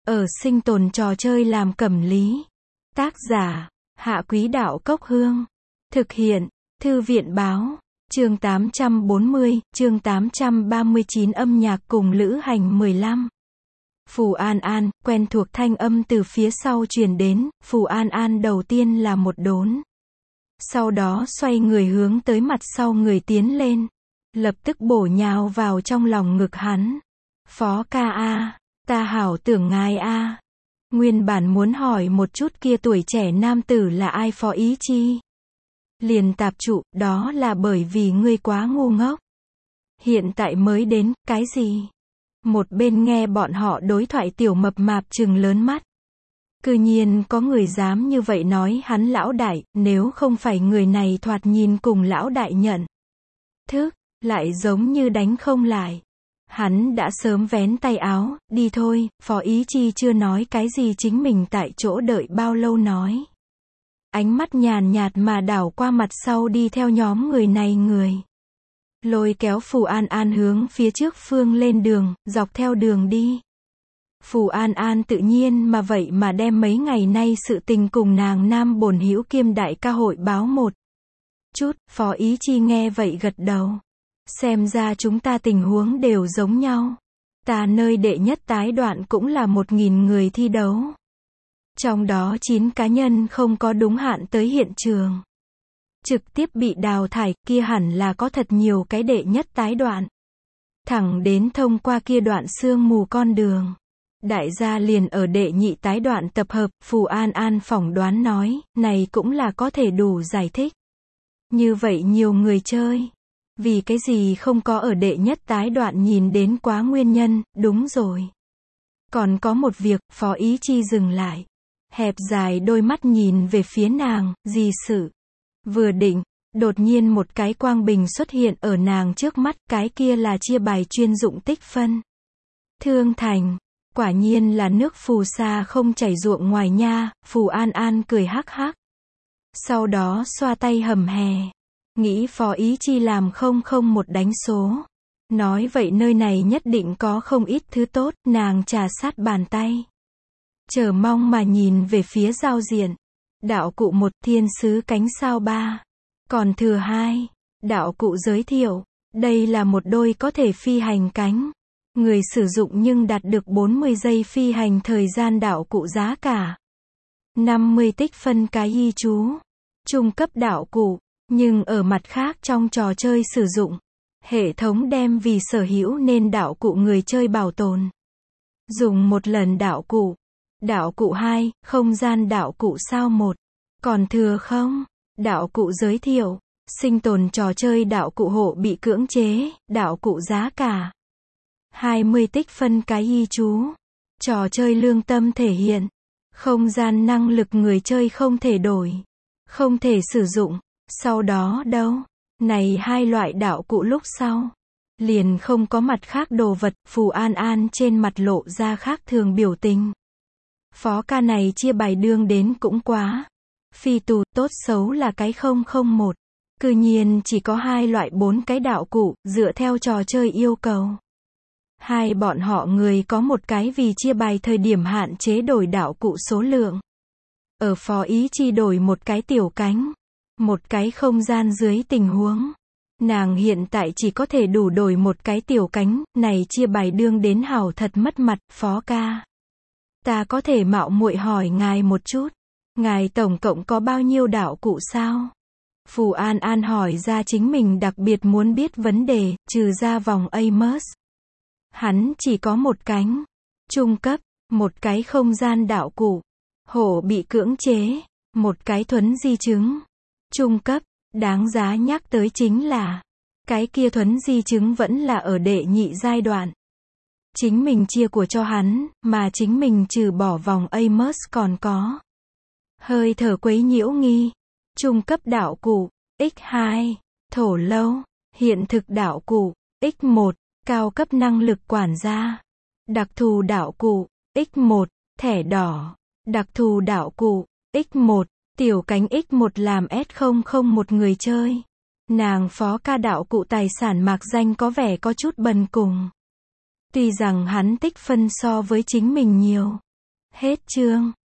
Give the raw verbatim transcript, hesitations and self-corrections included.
ở sinh tồn trò chơi làm cẩm lý. Tác giả, Hạ Quý Đạo Cốc Hương. Thực hiện, Thư viện Báo. Chương tám trăm bốn mươi, chương tám trăm ba mươi chín âm nhạc cùng lữ hành mười lăm. Phù An An, quen thuộc thanh âm từ phía sau truyền đến, Phù An An đầu tiên là một đốn. Sau đó xoay người hướng tới mặt sau người tiến lên. Lập tức bổ nhào vào trong lòng ngực hắn. Phó ca a, ta hảo tưởng ngài a. Nguyên bản muốn hỏi một chút kia tuổi trẻ nam tử là ai Phó Ý Chi. Liền tạp trụ, đó là bởi vì ngươi quá ngu ngốc. Hiện tại mới đến, cái gì? Một bên nghe bọn họ đối thoại tiểu mập mạp trừng lớn mắt. Cư nhiên có người dám như vậy nói hắn lão đại, nếu không phải người này thoạt nhìn cùng lão đại nhận thức, lại giống như đánh không lại. Hắn đã sớm vén tay áo, đi thôi, Phó Ý Chi chưa nói cái gì chính mình tại chỗ đợi bao lâu nói. Ánh mắt nhàn nhạt mà đảo qua mặt sau đi theo nhóm người này người. Lôi kéo Phù An An hướng phía trước phương lên đường, dọc theo đường đi. Phù An An tự nhiên mà vậy mà đem mấy ngày nay sự tình cùng nàng nam bổn hữu kiêm đại ca hội báo một chút. Phó Ý Chi nghe vậy gật đầu. Xem ra chúng ta tình huống đều giống nhau. Ta nơi đệ nhất tái đoạn cũng là một nghìn người thi đấu. Trong đó chín cá nhân không có đúng hạn tới hiện trường. Trực tiếp bị đào thải, kia hẳn là có thật nhiều cái đệ nhất tái đoạn. Thẳng đến thông qua kia đoạn sương mù con đường. Đại gia liền ở đệ nhị tái đoạn tập hợp, Phù An An phỏng đoán nói, này cũng là có thể đủ giải thích. Như vậy nhiều người chơi. Vì cái gì không có ở đệ nhất tái đoạn nhìn đến quá nguyên nhân, đúng rồi. Còn có một việc, Phó Ý Chi dừng lại. Hẹp dài đôi mắt nhìn về phía nàng, gì sự. Vừa định, đột nhiên một cái quang bình xuất hiện ở nàng trước mắt, cái kia là chia bài chuyên dụng tích phân. Thương thành, quả nhiên là nước phù sa không chảy ruộng ngoài nha, Phù An An cười hắc hắc. Sau đó xoa tay hầm hè. Nghĩ Phó Ý Chi làm không không một đánh số. Nói vậy nơi này nhất định có không ít thứ tốt, nàng trà sát bàn tay. Chờ mong mà nhìn về phía giao diện. Đạo cụ một, thiên sứ cánh sao ba. Còn thừa hai. Đạo cụ giới thiệu. Đây là một đôi có thể phi hành cánh. Người sử dụng nhưng đạt được bốn mươi giây phi hành thời gian đạo cụ giá cả. năm mươi tích phân cái y chú. Trung cấp đạo cụ. Nhưng ở mặt khác trong trò chơi sử dụng. Hệ thống đem vì sở hữu nên đạo cụ người chơi bảo tồn. Dùng một lần đạo cụ. Đạo cụ hai, không gian đạo cụ sao một. Còn thừa không? Đạo cụ giới thiệu. Sinh tồn trò chơi đạo cụ hộ bị cưỡng chế, đạo cụ giá cả. hai mươi tích phân cái y chú. Trò chơi lương tâm thể hiện. Không gian năng lực người chơi không thể đổi. Không thể sử dụng. Sau đó đâu? Này hai loại đạo cụ lúc sau. Liền không có mặt khác đồ vật, Phù An An trên mặt lộ ra khác thường biểu tình. Phó ca này chia bài đương đến cũng quá. Phi tù, tốt xấu là cái không không một. Cư nhiên chỉ có hai loại bốn cái đạo cụ, dựa theo trò chơi yêu cầu. Hai bọn họ người có một cái vì chia bài thời điểm hạn chế đổi đạo cụ số lượng. Ở Phó Ý Chi đổi một cái tiểu cánh. Một cái không gian dưới tình huống. Nàng hiện tại chỉ có thể đủ đổi một cái tiểu cánh, này chia bài đương đến hảo thật mất mặt, Phó ca. Ta có thể mạo muội hỏi ngài một chút. Ngài tổng cộng có bao nhiêu đạo cụ sao? Phù An An hỏi ra chính mình đặc biệt muốn biết vấn đề, trừ ra vòng Amos. Hắn chỉ có một cánh. Trung cấp, một cái không gian đạo cụ. Hổ bị cưỡng chế, một cái thuấn di chứng. Trung cấp, đáng giá nhắc tới chính là, cái kia thuấn di chứng vẫn là ở đệ nhị giai đoạn. Chính mình chia của cho hắn, mà chính mình trừ bỏ vòng Amos còn có. Hơi thở quấy nhiễu nghi. Trung cấp đạo cụ, nhân hai, thổ lâu, hiện thực đạo cụ, nhân một, cao cấp năng lực quản gia. Đặc thù đạo cụ, nhân một, thẻ đỏ. Đặc thù đạo cụ, nhân một. Tiểu cánh nhân một làm S không không một người chơi. Nàng Phó ca đạo cụ tài sản mạc danh có vẻ có chút bần cùng. Tuy rằng hắn tích phân so với chính mình nhiều. Hết chương.